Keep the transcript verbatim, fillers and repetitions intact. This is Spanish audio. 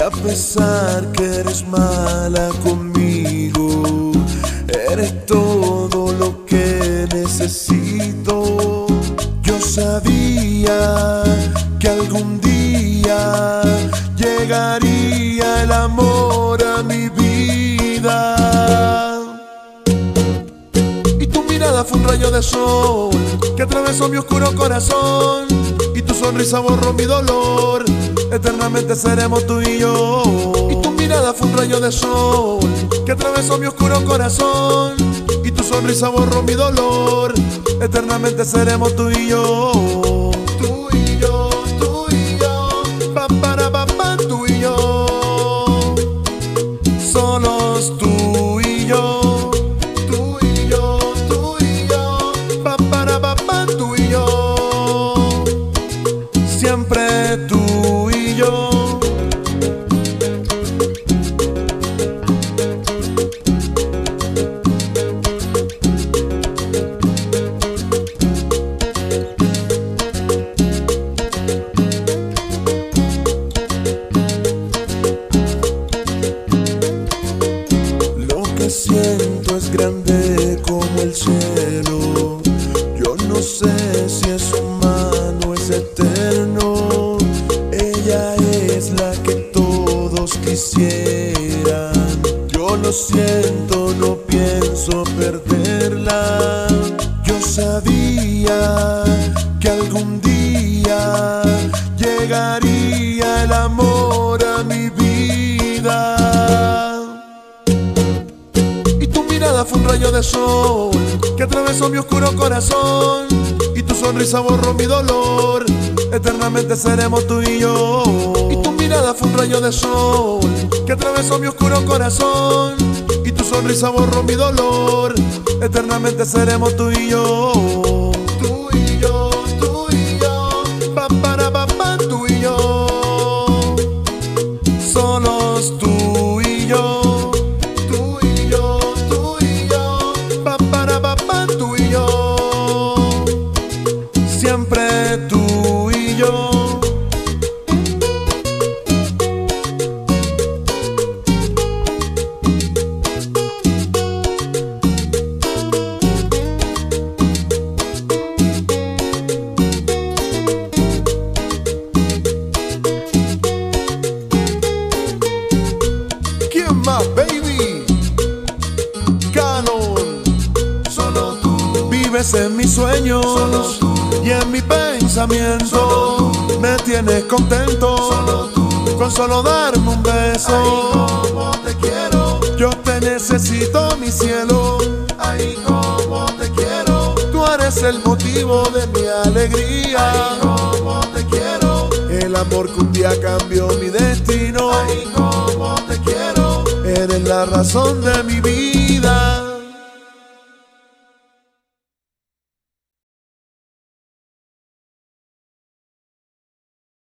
a pesar que eres mala conmigo, eres todo lo que necesito. Yo sabía que algún día llegaría el amor a mi vida. Y tu mirada fue un rayo de sol que atravesó mi oscuro corazón, y tu sonrisa borró mi dolor. Eternamente seremos tú y yo. Y tu mirada fue un rayo de sol que atravesó mi oscuro corazón, y tu sonrisa borró mi dolor. Eternamente seremos tú y yo. Tú y yo, tú y yo, pa para pa pa, tú y yo. Solos tú y yo. Tú y yo, tú y yo, pa para pa pa, tú y yo. Siempre tú y yo. Siento es grande como el cielo. Yo no sé si es humano, es eterno. Ella es la que todos quisieran. Yo lo siento, no pienso perderla. Yo sabía que algún día llegaría el amor a mi vida. Fue un rayo de sol que atravesó mi oscuro corazón, y tu sonrisa borró mi dolor. Eternamente seremos tú y yo. Y tu mirada fue un rayo de sol que atravesó mi oscuro corazón, y tu sonrisa borró mi dolor. Eternamente seremos tú y yo. Tú y yo, tú y yo, pa para pa pa, tú y yo. Solos tú y yo. Tú y yo, siempre tú y yo. ¿Quién más, baby? Canon. Vives en mis sueños y en mi pensamiento. Me tienes contento solo con solo darme un beso. Ay, cómo te quiero. Yo te necesito, mi cielo. Ay, cómo te quiero. Tú eres el motivo de mi alegría. Ay, cómo te quiero. El amor que un día cambió mi destino. Ay, cómo te quiero. Eres la razón de mi vida.